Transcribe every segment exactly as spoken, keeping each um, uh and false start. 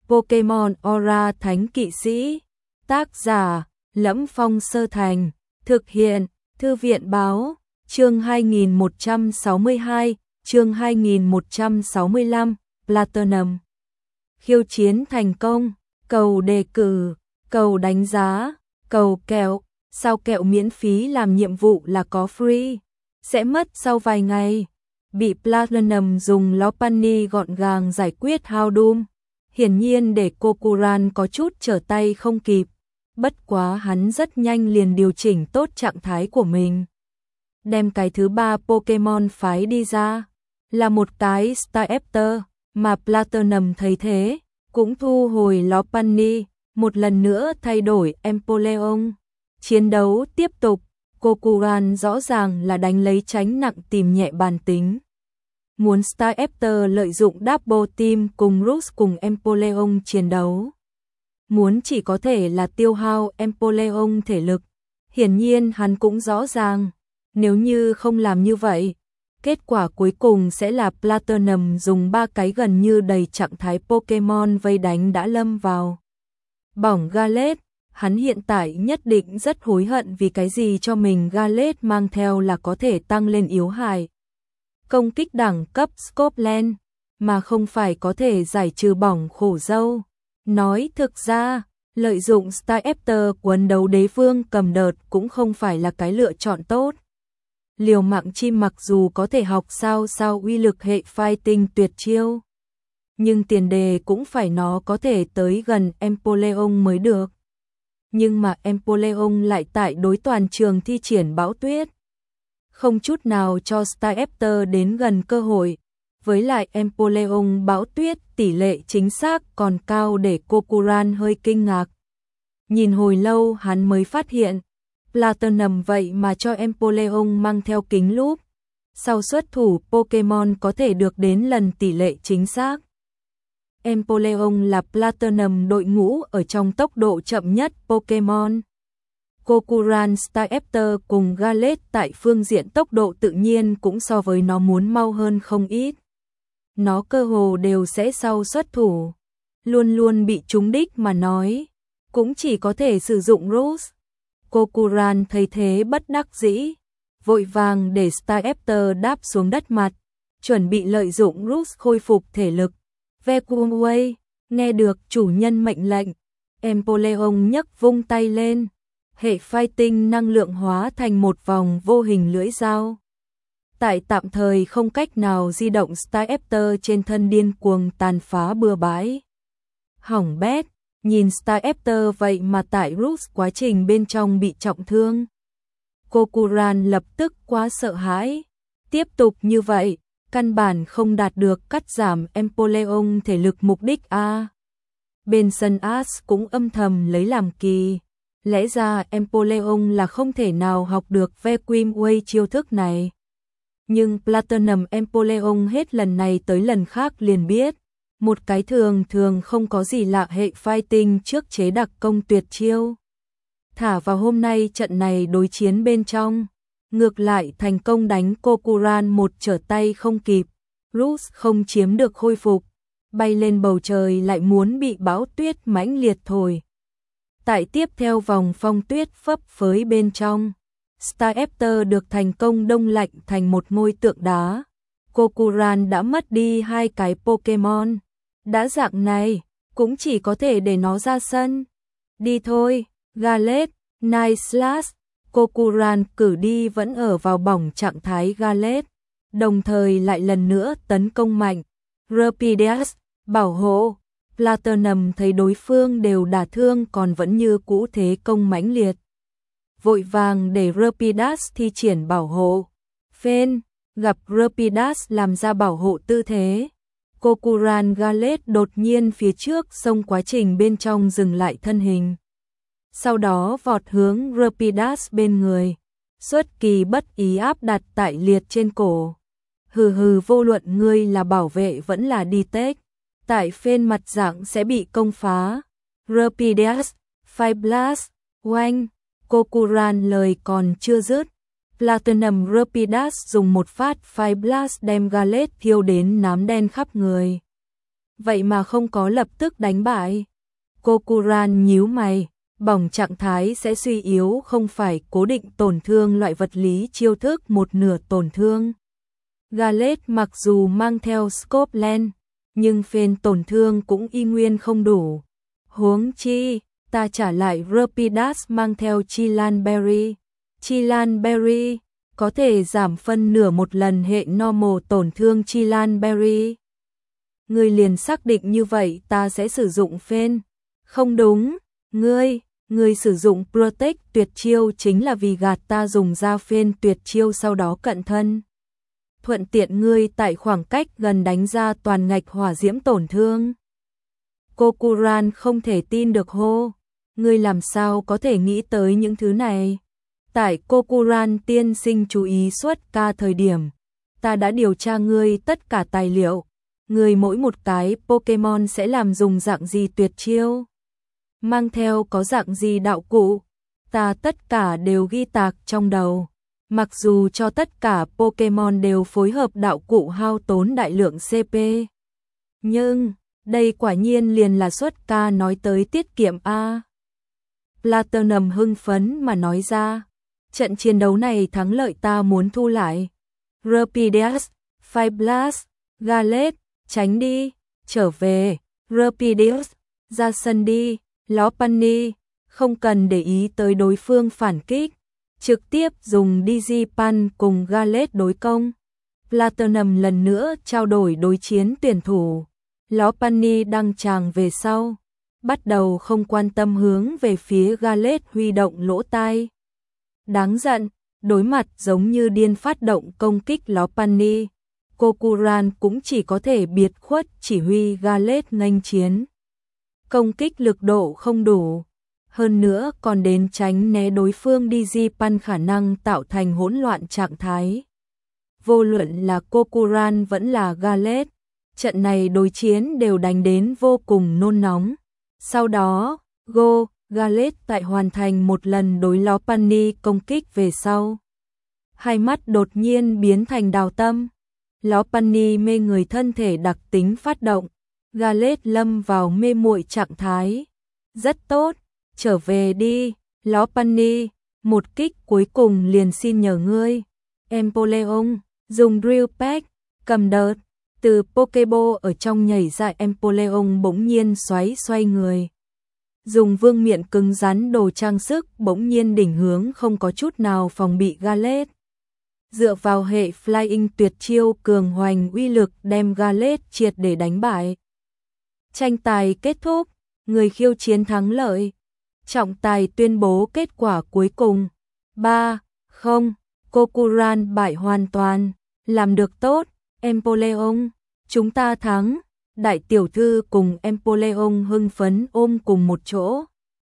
Pokémon Aura Thánh Kỵ Sĩ. Tác giả: Lẫm Phong Sơ Thành. Thực hiện: Thư viện Báo. Chương hai nghìn một trăm sáu mươi hai, chương hai nghìn một trăm sáu mươi lăm, Platinum. Khiêu chiến thành công, cầu đề cử, cầu đánh giá, cầu kẹo, sao kẹo miễn phí làm nhiệm vụ là có free, sẽ mất sau vài ngày. Bị Platinum dùng Lopunny gọn gàng giải quyết Houndoom. Hiển nhiên để Kokuran có chút trở tay không kịp, bất quá hắn rất nhanh liền điều chỉnh tốt trạng thái của mình. Đem cái thứ ba Pokemon phái đi ra, là một cái Staraptor, mà Platinum thấy thế, cũng thu hồi Lopunny, một lần nữa thay đổi Empoleon. Chiến đấu tiếp tục, Kokuran rõ ràng là đánh lấy tránh nặng tìm nhẹ bản tính. Muốn Staraptor lợi dụng Double Team cùng Roost cùng Empoleon chiến đấu. Muốn chỉ có thể là tiêu hao Empoleon thể lực. Hiển nhiên hắn cũng rõ ràng, nếu như không làm như vậy, kết quả cuối cùng sẽ là Platinum dùng ba cái gần như đầy trạng thái Pokemon vây đánh đã lâm vào bỏng Gallade. Hắn hiện tại nhất định rất hối hận vì cái gì cho mình Gallade mang theo là có thể tăng lên yếu hại công kích đẳng cấp Scotland, mà không phải có thể giải trừ bỏng khổ dâu. Nói thực ra, lợi dụng Staraptor quấn đấu đế vương cầm đợt cũng không phải là cái lựa chọn tốt. Liều mạng chim mặc dù có thể học sao sao uy lực hệ fighting tuyệt chiêu, nhưng tiền đề cũng phải nó có thể tới gần Empoleon mới được. Nhưng mà Empoleon lại tại đối toàn trường thi triển bão tuyết, không chút nào cho Staraptor đến gần cơ hội. Với lại Empoleon bão tuyết tỷ lệ chính xác còn cao để Kokuran hơi kinh ngạc. Nhìn hồi lâu hắn mới phát hiện, Platinum vậy mà cho Empoleon mang theo kính lúp. Sau xuất thủ Pokemon có thể được đến lần tỷ lệ chính xác. Empoleon là Platinum đội ngũ ở trong tốc độ chậm nhất Pokemon. Kokuran Staraptor cùng Gallade tại phương diện tốc độ tự nhiên cũng so với nó muốn mau hơn không ít. Nó cơ hồ đều sẽ sau xuất thủ, luôn luôn bị trúng đích mà nói, cũng chỉ có thể sử dụng Roost. Kokuran thấy thế bất đắc dĩ, vội vàng để Staraptor đáp xuống đất mặt, chuẩn bị lợi dụng Roost khôi phục thể lực. Vekuway, nghe được chủ nhân mệnh lệnh, Empoleon nhấc vung tay lên, hệ fighting năng lượng hóa thành một vòng vô hình lưỡi dao. Tại tạm thời không cách nào di động Staraptor trên thân điên cuồng tàn phá bừa bãi. Hỏng bét, nhìn Staraptor vậy mà tại Roost quá trình bên trong bị trọng thương. Kokuran lập tức quá sợ hãi. Tiếp tục như vậy, căn bản không đạt được cắt giảm Empoleon thể lực mục đích A. Bên sân Ash cũng âm thầm lấy làm kỳ. Lẽ ra Empoleon là không thể nào học được Vekuway chiêu thức này. Nhưng Platinum Empoleon hết lần này tới lần khác liền biết, một cái thường thường không có gì lạ hệ fighting trước chế đặc công tuyệt chiêu. Thả vào hôm nay trận này đối chiến bên trong, ngược lại thành công đánh Kokuran một trở tay không kịp, Roost không chiếm được khôi phục, bay lên bầu trời lại muốn bị bão tuyết mãnh liệt thổi. Tại tiếp theo vòng phong tuyết phấp phới bên trong, Staraptor được thành công đông lạnh thành một ngôi tượng đá. Kokuran đã mất đi hai cái Pokemon. Đã dạng này, cũng chỉ có thể để nó ra sân. Đi thôi, Gallade, Night Slash. Kokuran cử đi vẫn ở vào bỏng trạng thái Gallade, đồng thời lại lần nữa tấn công mạnh. Rapidash, bảo hộ. Platinum thấy đối phương đều đả thương còn vẫn như cũ thế công mãnh liệt, vội vàng để Rapidash thi triển bảo hộ. Phên, gặp Rapidash làm ra bảo hộ tư thế, Kokuran Gallade đột nhiên phía trước xông quá trình bên trong dừng lại thân hình. Sau đó vọt hướng Rapidash bên người, xuất kỳ bất ý áp đặt tại liệt trên cổ. Hừ hừ, vô luận ngươi là bảo vệ vẫn là đi tech, tại phên mặt dạng sẽ bị công phá. Rapidash, Fire Blast, oanh. Kokuran lời còn chưa dứt, Platinum Rapidash dùng một phát Fire Blast đem Gallade thiêu đến nám đen khắp người. vậy mà không có lập tức đánh bại. Kokuran nhíu mày, bỏng trạng thái sẽ suy yếu không phải cố định tổn thương loại vật lý chiêu thức một nửa tổn thương. Gallade mặc dù mang theo scope lens, nhưng phên tổn thương cũng y nguyên không đủ. Huống chi, ta trả lại Rapidash mang theo Chilan Berry. Chilan Berry có thể giảm phân nửa một lần hệ normal tổn thương Chilan Berry. Ngươi liền xác định như vậy ta sẽ sử dụng phên. Không đúng, ngươi, ngươi sử dụng Protect tuyệt chiêu chính là vì gạt ta dùng ra phên tuyệt chiêu sau đó cận thân. Thuận tiện ngươi tại khoảng cách gần đánh ra toàn ngạch hỏa diễm tổn thương. Kokuran không thể tin được hô, ngươi làm sao có thể nghĩ tới những thứ này? Tại Kokuran tiên sinh chú ý suốt ca thời điểm, ta đã điều tra ngươi tất cả tài liệu, ngươi mỗi một cái Pokemon sẽ làm dùng dạng gì tuyệt chiêu, mang theo có dạng gì đạo cụ, ta tất cả đều ghi tạc trong đầu. Mặc dù cho tất cả Pokemon đều phối hợp đạo cụ hao tốn đại lượng xê pê, nhưng đây quả nhiên liền là suất ca nói tới tiết kiệm a. Platinum hưng phấn mà nói ra, trận chiến đấu này thắng lợi ta muốn thu lại. Rapidash, Fireblast, Gallade, tránh đi, trở về, Rapidash, ra sân đi, Lopunny, không cần để ý tới đối phương phản kích, trực tiếp dùng Digipan cùng Gallade đối công. Platinum lần nữa trao đổi đối chiến tuyển thủ. Lopunny đăng tràng về sau, bắt đầu không quan tâm hướng về phía Gallade huy động lỗ tai. Đáng giận, đối mặt giống như điên phát động công kích Lopunny, Kokuran cũng chỉ có thể biệt khuất chỉ huy Gallade nghênh chiến. Công kích lực độ không đủ, hơn nữa còn đến tránh né đối phương Digipan khả năng tạo thành hỗn loạn trạng thái. Vô luận là Kokuran vẫn là Gallade, trận này đối chiến đều đánh đến vô cùng nôn nóng. Sau đó, Go, Gallade tại hoàn thành một lần đối Lopunny công kích về sau. Hai mắt đột nhiên biến thành đào tâm. Lopunny mê người thân thể đặc tính phát động. Gallade lâm vào mê muội trạng thái. Rất tốt, trở về đi, Lopunny, một kích cuối cùng liền xin nhờ ngươi. Empoleon, dùng Drill Peck, cầm đợt. Từ Pokeball ở trong nhảy ra Empoleon bỗng nhiên xoáy xoay người. Dùng vương miện cứng rắn đồ trang sức bỗng nhiên đỉnh hướng không có chút nào phòng bị Gallade. Dựa vào hệ Flying tuyệt chiêu cường hoành uy lực đem Gallade triệt để đánh bại. Tranh tài kết thúc, người khiêu chiến thắng lợi. Trọng tài tuyên bố kết quả cuối cùng. ba không, Kokuran bại hoàn toàn. Làm được tốt, Empoleon, chúng ta thắng. Đại tiểu thư cùng Empoleon hưng phấn ôm cùng một chỗ.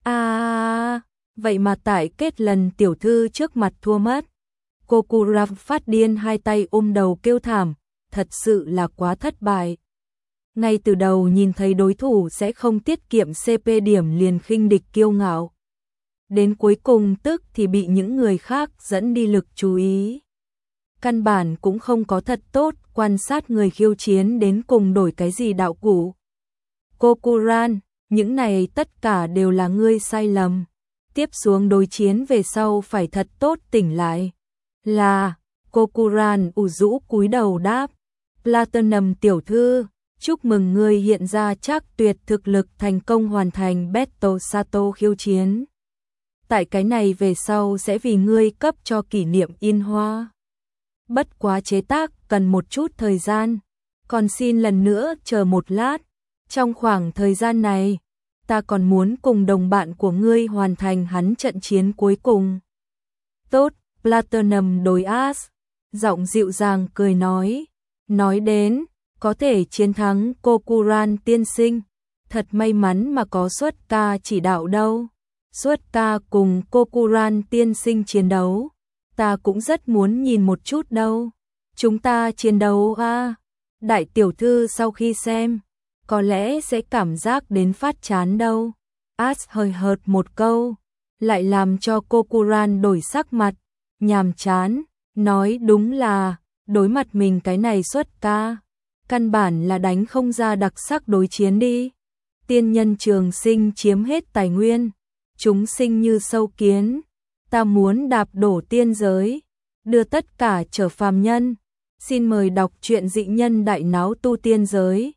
À, vậy mà tại kết lần tiểu thư trước mặt thua mất. Kokuran phát điên hai tay ôm đầu kêu thảm, thật sự là quá thất bại. Ngay từ đầu nhìn thấy đối thủ sẽ không tiết kiệm xê pê điểm liền khinh địch kiêu ngạo. Đến cuối cùng tức thì bị những người khác dẫn đi lực chú ý. Căn bản cũng không có thật tốt quan sát người khiêu chiến đến cùng đổi cái gì đạo cụ. Kokuran, những này tất cả đều là ngươi sai lầm. Tiếp xuống đối chiến về sau phải thật tốt tỉnh lại. Là, Kokuran ủ rũ cúi đầu đáp. Platinum tiểu thư, chúc mừng ngươi hiện ra chắc tuyệt thực lực thành công hoàn thành Battle Sato khiêu chiến. Tại cái này về sau sẽ vì ngươi cấp cho kỷ niệm in hoa. Bất quá chế tác cần một chút thời gian, còn xin lần nữa chờ một lát. Trong khoảng thời gian này, ta còn muốn cùng đồng bạn của ngươi hoàn thành hắn trận chiến cuối cùng. Tốt, Platinum đối As, giọng dịu dàng cười nói. Nói đến, có thể chiến thắng Kokuran tiên sinh, thật may mắn mà có Suất ca chỉ đạo đâu. Suất ca cùng Kokuran tiên sinh chiến đấu, ta cũng rất muốn nhìn một chút đâu. Chúng ta chiến đấu a. Đại tiểu thư sau khi xem, có lẽ sẽ cảm giác đến phát chán đâu. As hơi hợt một câu, lại làm cho Kokuran đổi sắc mặt, nhàm chán, nói đúng là, đối mặt mình cái này Suất ca. căn bản là đánh không ra đặc sắc đối chiến đi. Tiên nhân trường sinh chiếm hết tài nguyên, chúng sinh như sâu kiến, ta muốn đạp đổ tiên giới, đưa tất cả trở phàm nhân. Xin mời đọc truyện Dị Nhân Đại Náo Tu Tiên Giới.